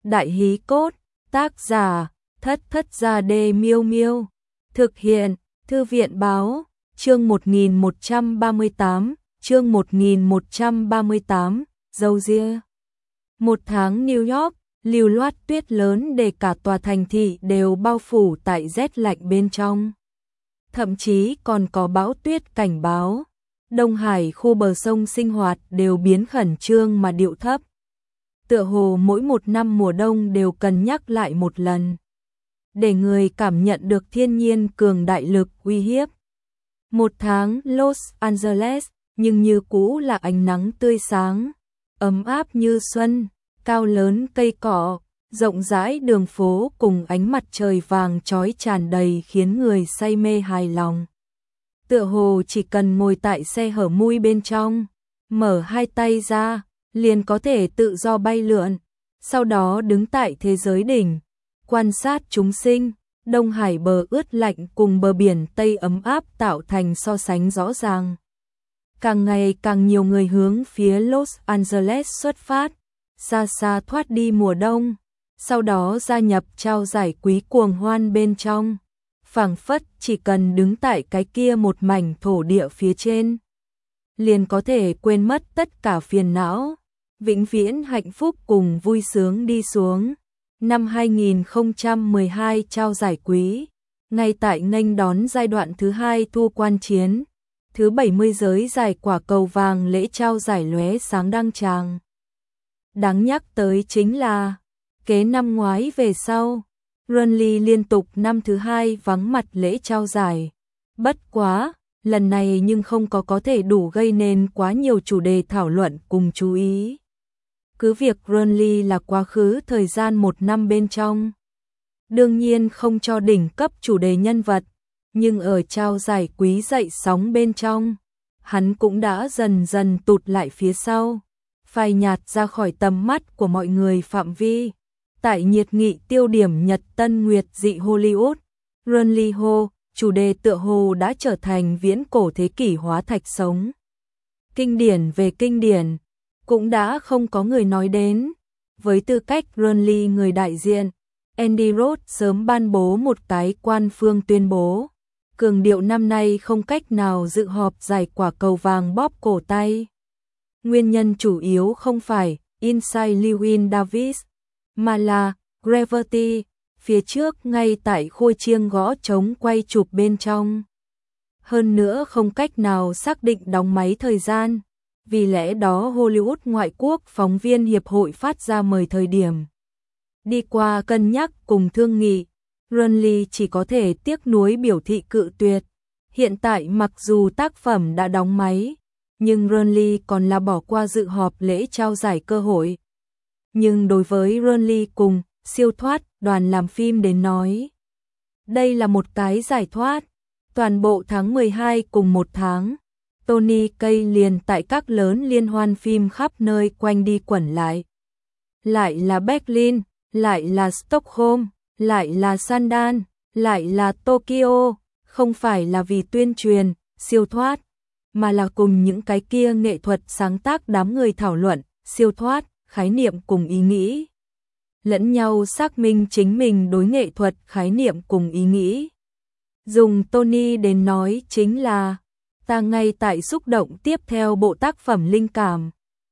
Đại hí cốt, tác giả, Thất Thất Gia Đê Miêu Miêu. Thực hiện, Thư viện báo, chương 1138, dâu ria. Một tháng New York, lưu loát tuyết lớn để cả tòa thành thị đều bao phủ tại rét lạnh bên trong. Thậm chí còn có bão tuyết cảnh báo. Đông Hải khu bờ sông sinh hoạt đều biến khẩn trương mà điệu thấp. Tựa hồ mỗi một năm mùa đông đều cần nhắc lại một lần. Để người cảm nhận được thiên nhiên cường đại lực uy hiếp. Một tháng Los Angeles, nhưng như cũ là ánh nắng tươi sáng, ấm áp như xuân, cao lớn cây cỏ, rộng rãi đường phố cùng ánh mặt trời vàng chói tràn đầy khiến người say mê hài lòng. Tựa hồ chỉ cần ngồi tại xe hở mui bên trong, mở hai tay ra, liền có thể tự do bay lượn, sau đó đứng tại thế giới đỉnh, quan sát chúng sinh. Đông Hải bờ ướt lạnh cùng bờ biển Tây ấm áp tạo thành so sánh rõ ràng. Càng ngày càng nhiều người hướng phía Los Angeles xuất phát, xa xa thoát đi mùa đông, sau đó gia nhập trao giải quý cuồng hoan bên trong. Phảng phất chỉ cần đứng tại cái kia một mảnh thổ địa phía trên, liền có thể quên mất tất cả phiền não, vĩnh viễn hạnh phúc cùng vui sướng đi xuống. Năm 2012 trao giải quý, ngay tại nghênh đón giai đoạn thứ 2 thu quan chiến, thứ 70 giới giải quả cầu vàng lễ trao giải lóe sáng đăng tràng. Đáng nhắc tới chính là, kế năm ngoái về sau, Runley liên tục năm thứ 2 vắng mặt lễ trao giải. Bất quá, lần này nhưng không có thể đủ gây nên quá nhiều chủ đề thảo luận cùng chú ý. Cứ việc Runley là quá khứ thời gian một năm bên trong, đương nhiên không cho đỉnh cấp chủ đề nhân vật, nhưng ở trao giải quý dậy sóng bên trong, hắn cũng đã dần dần tụt lại phía sau, phai nhạt ra khỏi tầm mắt của mọi người phạm vi. Tại nhiệt nghị tiêu điểm Nhật Tân Nguyệt dị Hollywood, Runley hô, chủ đề tựa hồ đã trở thành viễn cổ thế kỷ hóa thạch sống. Kinh điển về kinh điển, cũng đã không có người nói đến. Với tư cách Runley người đại diện, Andy Roth sớm ban bố một cái quan phương tuyên bố, cường điệu năm nay không cách nào dự họp giải quả cầu vàng bóp cổ tay. Nguyên nhân chủ yếu không phải Inside Llewyn Davis, mà là Gravity, phía trước ngay tại khôi chiêng gõ trống quay chụp bên trong. Hơn nữa không cách nào xác định đóng máy thời gian, vì lẽ đó Hollywood ngoại quốc phóng viên hiệp hội phát ra mời thời điểm. Đi qua cân nhắc cùng thương nghị, Runley chỉ có thể tiếc nuối biểu thị cự tuyệt. Hiện tại mặc dù tác phẩm đã đóng máy, nhưng Runley còn là bỏ qua dự họp lễ trao giải cơ hội. Nhưng đối với Runley cùng siêu thoát đoàn làm phim đến nói, đây là một cái giải thoát. Toàn bộ tháng 12 cùng một tháng, Tony Kaye liền tại các lớn liên hoan phim khắp nơi quanh đi quẩn lại. Lại là Berlin, lại là Stockholm, lại là Sundance, lại là Tokyo, không phải là vì tuyên truyền, siêu thoát, mà là cùng những cái kia nghệ thuật sáng tác đám người thảo luận, siêu thoát, khái niệm cùng ý nghĩ. Lẫn nhau xác minh chính mình đối nghệ thuật khái niệm cùng ý nghĩ. Dùng Tony đến nói chính là, ta ngay tại xúc động tiếp theo bộ tác phẩm linh cảm.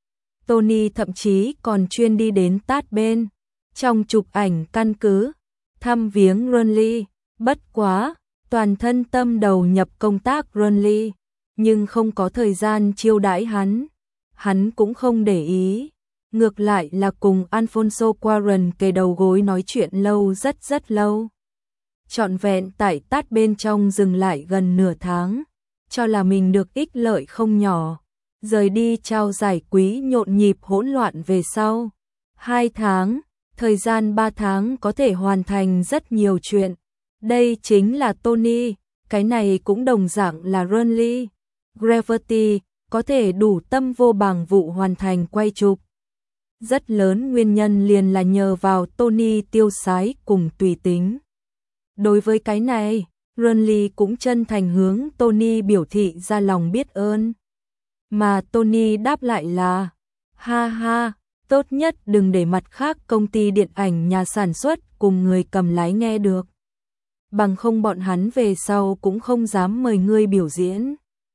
Tony thậm chí còn chuyên đi đến Tát bên, trong chụp ảnh căn cứ, thăm viếng Runley. Bất quá, toàn thân tâm đầu nhập công tác Runley, nhưng không có thời gian chiêu đãi hắn. Hắn cũng không để ý. Ngược lại là cùng Alfonso Cuarón kề đầu gối nói chuyện lâu rất lâu. Trọn vẹn tại Tát bên trong dừng lại gần nửa tháng, cho là mình được ích lợi không nhỏ. Rời đi trao giải quý nhộn nhịp hỗn loạn về sau. 2 tháng, thời gian 3 tháng có thể hoàn thành rất nhiều chuyện. Đây chính là Tony, cái này cũng đồng dạng là Runley. Gravity có thể đủ tâm vô bàng vụ hoàn thành quay chụp. Rất lớn nguyên nhân liền là nhờ vào Tony tiêu sái cùng tùy tính. Đối với cái này, Runley cũng chân thành hướng Tony biểu thị ra lòng biết ơn. Mà Tony đáp lại là, ha ha, Tốt nhất đừng để mặt khác công ty điện ảnh nhà sản xuất cùng người cầm lái nghe được. Bằng không bọn hắn về sau cũng không dám mời ngươi biểu diễn.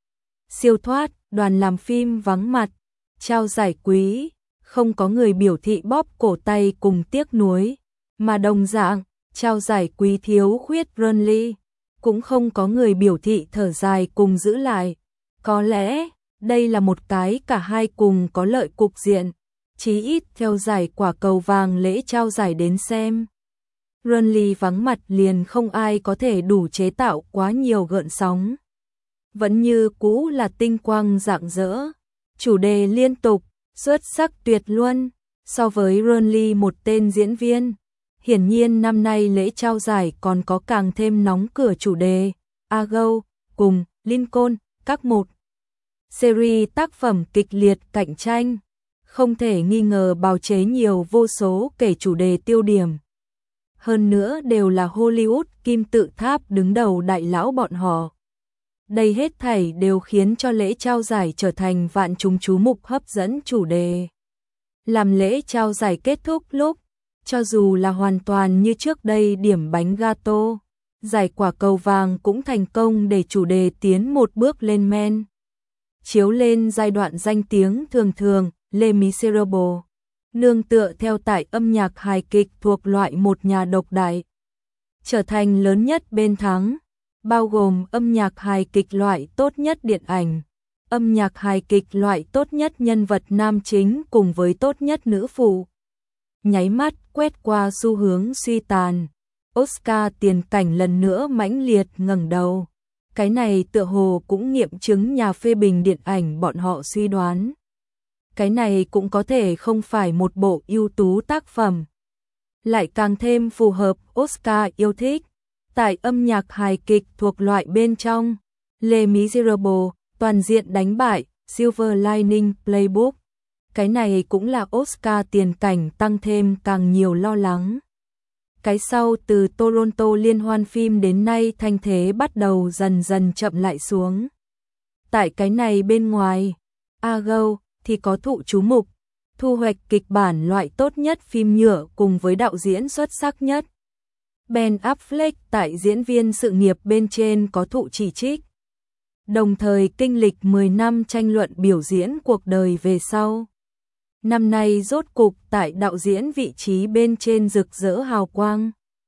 Siêu thoát, đoàn làm phim vắng mặt, trao giải quý, không có người biểu thị bóp cổ tay cùng tiếc nuối, mà đồng dạng, trao giải quý thiếu khuyết Burnley, cũng không có người biểu thị thở dài cùng giữ lại. Có lẽ, đây là một cái cả hai cùng có lợi cục diện, chí ít theo giải quả cầu vàng lễ trao giải đến xem. Burnley vắng mặt liền không ai có thể đủ chế tạo quá nhiều gợn sóng. Vẫn như cũ là tinh quang rạng rỡ, chủ đề liên tục, xuất sắc tuyệt luân, so với Burnley một tên diễn viên. Hiển nhiên năm nay lễ trao giải còn có càng thêm nóng cửa chủ đề, Argo, cùng Lincoln, các một series tác phẩm kịch liệt cạnh tranh, không thể nghi ngờ bào chế nhiều vô số kể chủ đề tiêu điểm. Hơn nữa đều là Hollywood kim tự tháp đứng đầu đại lão bọn họ. Đây hết thảy đều khiến cho lễ trao giải trở thành vạn chúng chú mục hấp dẫn chủ đề. Làm lễ trao giải kết thúc lúc, cho dù là hoàn toàn như trước đây điểm bánh gato, giải quả cầu vàng cũng thành công để chủ đề tiến một bước lên men. Chiếu lên giai đoạn danh tiếng thường thường, Les Miserables, nương tựa theo tải âm nhạc hài kịch thuộc loại một nhà độc đại, trở thành lớn nhất bên thắng, bao gồm âm nhạc hài kịch loại tốt nhất điện ảnh, âm nhạc hài kịch loại tốt nhất nhân vật nam chính cùng với tốt nhất nữ phụ. Nháy mắt quét qua xu hướng suy tàn, Oscar tiền cảnh lần nữa mãnh liệt ngẩng đầu. Cái này tựa hồ cũng nghiệm chứng nhà phê bình điện ảnh bọn họ suy đoán. Cái này cũng có thể không phải một bộ ưu tú tác phẩm, lại càng thêm phù hợp Oscar yêu thích. Tại âm nhạc hài kịch thuộc loại bên trong, Les Miserables toàn diện đánh bại Silver Lining Playbook. Cái này cũng là Oscar tiền cảnh tăng thêm càng nhiều lo lắng. Cái sau từ Toronto liên hoan phim đến nay thanh thế bắt đầu dần dần chậm lại xuống. Tại cái này bên ngoài, Argo thì có thụ chú mục, thu hoạch kịch bản loại tốt nhất phim nhựa cùng với đạo diễn xuất sắc nhất. Ben Affleck tại diễn viên sự nghiệp bên trên có thụ chỉ trích. Đồng thời kinh lịch 10 năm tranh luận biểu diễn cuộc đời về sau. Năm nay rốt cục tại đạo diễn vị trí bên trên rực rỡ hào quang.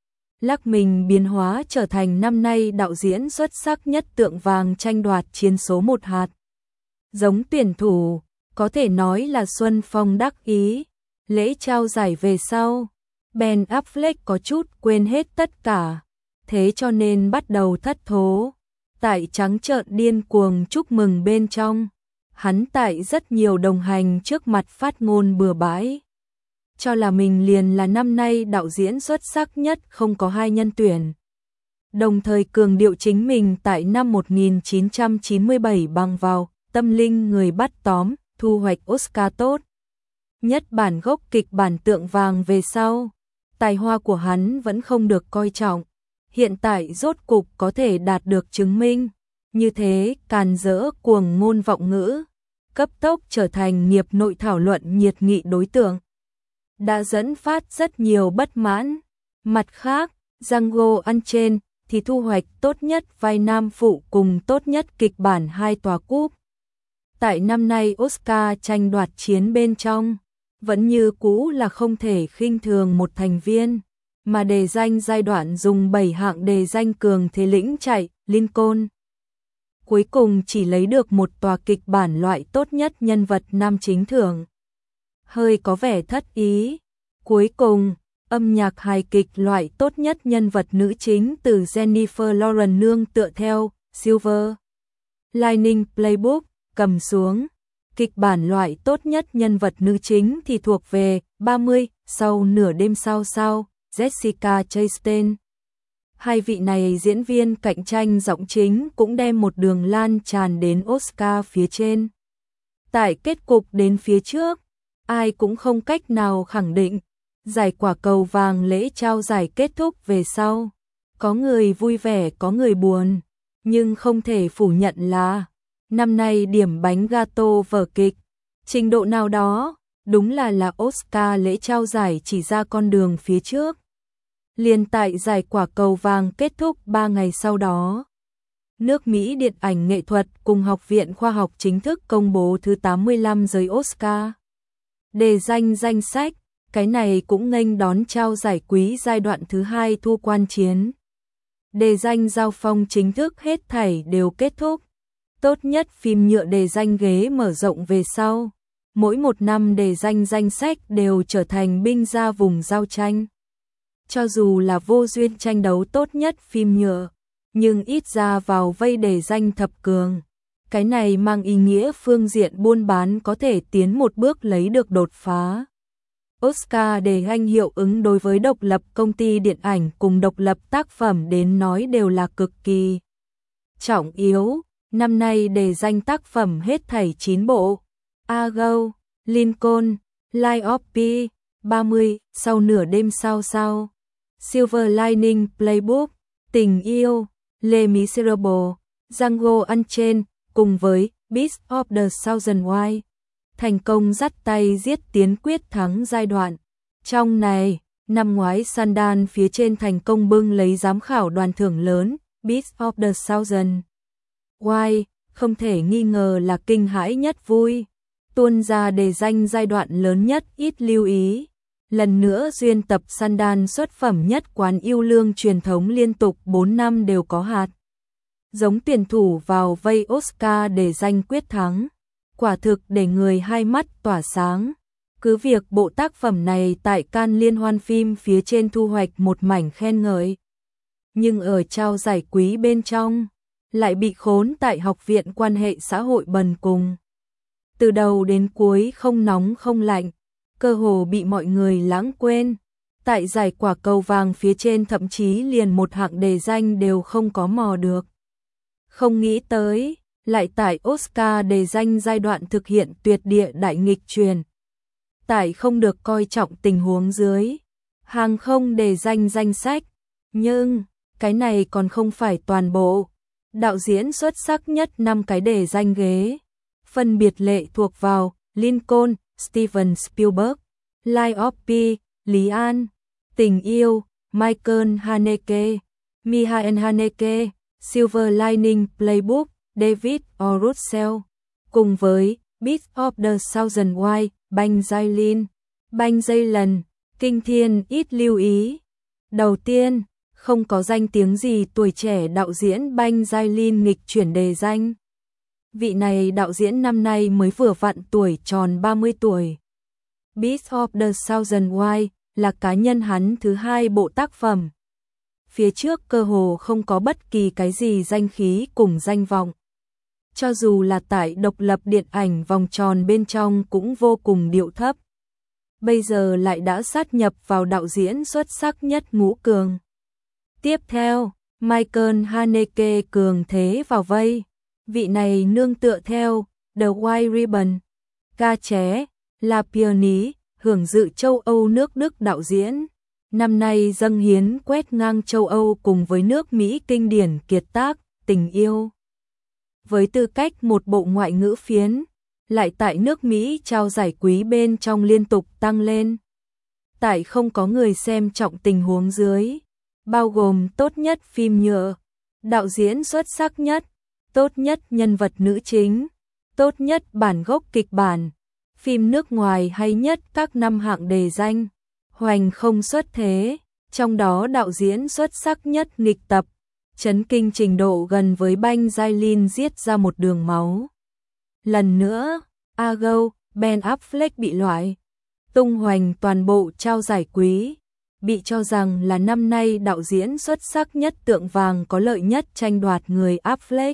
Lắc mình biến hóa trở thành năm nay đạo diễn xuất sắc nhất tượng vàng tranh đoạt chiến số 1 hạt. Giống tuyển thủ, có thể nói là Xuân Phong đắc ý. Lễ trao giải về sau, Ben Affleck có chút quên hết tất cả, thế cho nên bắt đầu thất thố. Tại trắng trợn điên cuồng chúc mừng bên trong, hắn tại rất nhiều đồng hành trước mặt phát ngôn bừa bãi, cho là mình liền là năm nay đạo diễn xuất sắc nhất không có hai nhân tuyển. Đồng thời cường điệu chính mình tại năm 1997 bằng vào Tâm linh người bắt tóm, thu hoạch Oscar tốt nhất bản gốc kịch bản tượng vàng về sau. Tài hoa của hắn vẫn không được coi trọng, hiện tại rốt cục có thể đạt được chứng minh. Như thế, càn rỡ cuồng ngôn vọng ngữ, cấp tốc trở thành nghiệp nội thảo luận nhiệt nghị đối tượng, đã dẫn phát rất nhiều bất mãn. Mặt khác, Django Unchained thì thu hoạch tốt nhất vai nam phụ cùng tốt nhất kịch bản 2 tòa cúp. Tại năm nay Oscar tranh đoạt chiến bên trong, vẫn như cũ là không thể khinh thường một thành viên, mà đề danh giai đoạn dùng 7 hạng đề danh cường thế lĩnh chạy, Lincoln. Cuối cùng chỉ lấy được một tòa kịch bản loại tốt nhất nhân vật nam chính thưởng. Hơi có vẻ thất ý. Cuối cùng, âm nhạc hài kịch loại tốt nhất nhân vật nữ chính từ Jennifer Lawrence nương tựa theo, Silver Lining Playbook, cầm xuống. Kịch bản loại tốt nhất nhân vật nữ chính thì thuộc về 30, sau nửa đêm sao, Jessica Chastain. Hai vị này diễn viên cạnh tranh giọng chính cũng đem một đường lan tràn đến Oscar phía trên. Tại kết cục đến phía trước, ai cũng không cách nào khẳng định. Giải quả cầu vàng lễ trao giải kết thúc về sau, có người vui vẻ có người buồn, nhưng không thể phủ nhận là năm nay điểm bánh gato vở kịch, trình độ nào đó, Đúng là Oscar lễ trao giải chỉ ra con đường phía trước. Liền tại giải quả cầu vàng kết thúc 3 ngày sau đó. Nước Mỹ Điện ảnh Nghệ thuật cùng Học viện Khoa học chính thức công bố thứ 85 giới Oscar. Đề danh sách, cái này cũng nghênh đón trao giải quý giai đoạn thứ 2 thu quan chiến. Đề danh giao phong chính thức hết thảy đều kết thúc. Tốt nhất phim nhựa đề danh ghế mở rộng về sau. Mỗi một năm đề danh sách đều trở thành binh ra vùng giao tranh. Cho dù là vô duyên tranh đấu tốt nhất phim nhựa, nhưng ít ra vào vây đề danh thập cường. Cái này mang ý nghĩa phương diện buôn bán có thể tiến một bước lấy được đột phá. Oscar đề danh hiệu ứng đối với độc lập công ty điện ảnh cùng độc lập tác phẩm đến nói đều là cực kỳ trọng yếu. Năm nay đề danh tác phẩm hết thảy 9 bộ. Argo, Lincoln, Life of Pi, 30, Sau nửa đêm sao, Silver Lining Playbook, Tình yêu, Les Miserables, Django Unchained, cùng với Beast of the Thousand Wives, thành công dắt tay giết tiến quyết thắng giai đoạn. Trong này, năm ngoái Sundance phía trên thành công bưng lấy giám khảo đoàn thưởng lớn, Beast of the Thousand Wives, không thể nghi ngờ là kinh hãi nhất vui. Tuôn ra đề danh giai đoạn lớn nhất ít lưu ý. Lần nữa duyên tập Sundance xuất phẩm nhất quán yêu lương truyền thống liên tục 4 năm đều có hạt giống tuyển thủ vào vây Oscar để danh quyết thắng. Quả thực để người hai mắt tỏa sáng. Cứ việc bộ tác phẩm này tại Cannes liên hoan phim phía trên thu hoạch một mảnh khen ngợi, nhưng ở trao giải quý bên trong lại bị khốn tại Học viện Quan hệ xã hội bần cùng. Từ đầu đến cuối không nóng không lạnh, cơ hồ bị mọi người lãng quên. Tại giải quả cầu vàng phía trên thậm chí liền một hạng đề danh đều không có mò được. Không nghĩ tới, lại tại Oscar đề danh giai đoạn thực hiện tuyệt địa đại nghịch truyền. Tại không được coi trọng tình huống dưới, hàng không đề danh danh sách. Nhưng, cái này còn không phải toàn bộ. Đạo diễn xuất sắc nhất 5 cái đề danh ghế, phân biệt lệ thuộc vào Lincoln, Steven Spielberg, Life of Pi, Lý An, Tình yêu, Michael Haneke, Michael Haneke, Silver Lining Playbook, David O. Russell, cùng với Beast of the Thousand Wives, Banh Jalen, kinh thiên ít lưu ý. Đầu tiên, không có danh tiếng gì tuổi trẻ đạo diễn Banh Jalen nghịch chuyển đề danh. Vị này đạo diễn năm nay mới vừa vặn tuổi tròn 30 tuổi. Beast of the Thousand Wives là cá nhân hắn thứ 2 bộ tác phẩm. Phía trước cơ hồ không có bất kỳ cái gì danh khí cùng danh vọng. Cho dù là tại độc lập điện ảnh vòng tròn bên trong cũng vô cùng điệu thấp. Bây giờ lại đã sát nhập vào đạo diễn xuất sắc nhất ngũ cường. Tiếp theo, Michael Haneke cường thế vào vây. Vị này nương tựa theo The White Ribbon, Ca Ché, La Pionnier, hưởng dự châu Âu nước Đức đạo diễn. Năm nay dâng hiến quét ngang châu Âu cùng với nước Mỹ kinh điển kiệt tác, Tình yêu. Với tư cách một bộ ngoại ngữ phiến, lại tại nước Mỹ trao giải quý bên trong liên tục tăng lên. Tại không có người xem trọng tình huống dưới, bao gồm tốt nhất phim nhựa, đạo diễn xuất sắc nhất, tốt nhất nhân vật nữ chính, tốt nhất bản gốc kịch bản, phim nước ngoài hay nhất các năm hạng đề danh, hoành không xuất thế, trong đó đạo diễn xuất sắc nhất nghịch tập, chấn kinh trình độ gần với Banh Jalen giết ra một đường máu. Lần nữa, Argo, Ben Affleck bị loại, tung hoành toàn bộ trao giải quý, bị cho rằng là năm nay đạo diễn xuất sắc nhất tượng vàng có lợi nhất tranh đoạt người Affleck.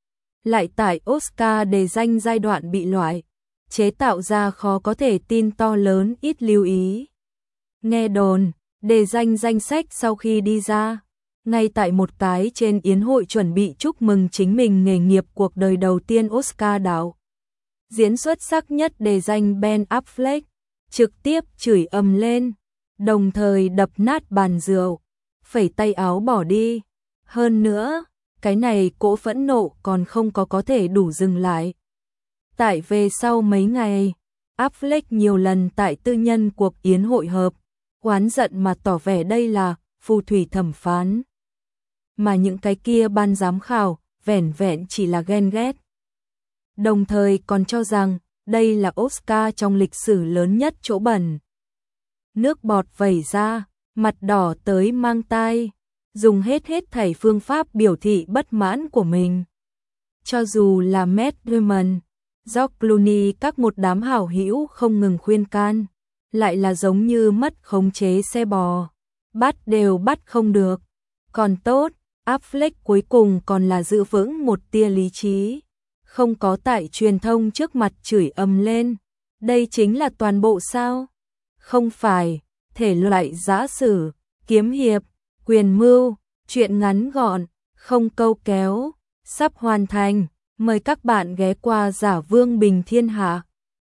Lại tại Oscar đề danh giai đoạn bị loại, chế tạo ra khó có thể tin to lớn ít lưu ý. Nghe đồn, đề danh danh sách sau khi đi ra, ngay tại một cái trên yến hội chuẩn bị chúc mừng chính mình nghề nghiệp cuộc đời đầu tiên Oscar đạo diễn xuất sắc nhất đề danh Ben Affleck, trực tiếp chửi ầm lên, đồng thời đập nát bàn rượu, phẩy tay áo bỏ đi. Hơn nữa, cái này cỗ phẫn nộ còn không có thể đủ dừng lại. Tại về sau mấy ngày, Affleck nhiều lần tại tư nhân cuộc yến hội họp, oán giận mà tỏ vẻ đây là phù thủy thẩm phán. Mà những cái kia ban giám khảo, vẻn vẹn chỉ là ghen ghét. Đồng thời còn cho rằng, đây là Oscar trong lịch sử lớn nhất chỗ bẩn. Nước bọt vẩy ra, mặt đỏ tới mang tai, dùng hết thảy phương pháp biểu thị bất mãn của mình. Cho dù là Matt Damon, George Clooney các một đám hảo hữu không ngừng khuyên can, lại là giống như mất khống chế xe bò, bắt đều bắt không được. Còn tốt, Affleck cuối cùng còn là giữ vững một tia lý trí, không có tại truyền thông trước mặt chửi ầm lên. Đây chính là toàn bộ sao? Không phải, thể loại giã sử, kiếm hiệp, quyền mưu, truyện ngắn gọn, không câu kéo, sắp hoàn thành. Mời các bạn ghé qua Giả Vương Bình Thiên Hạ.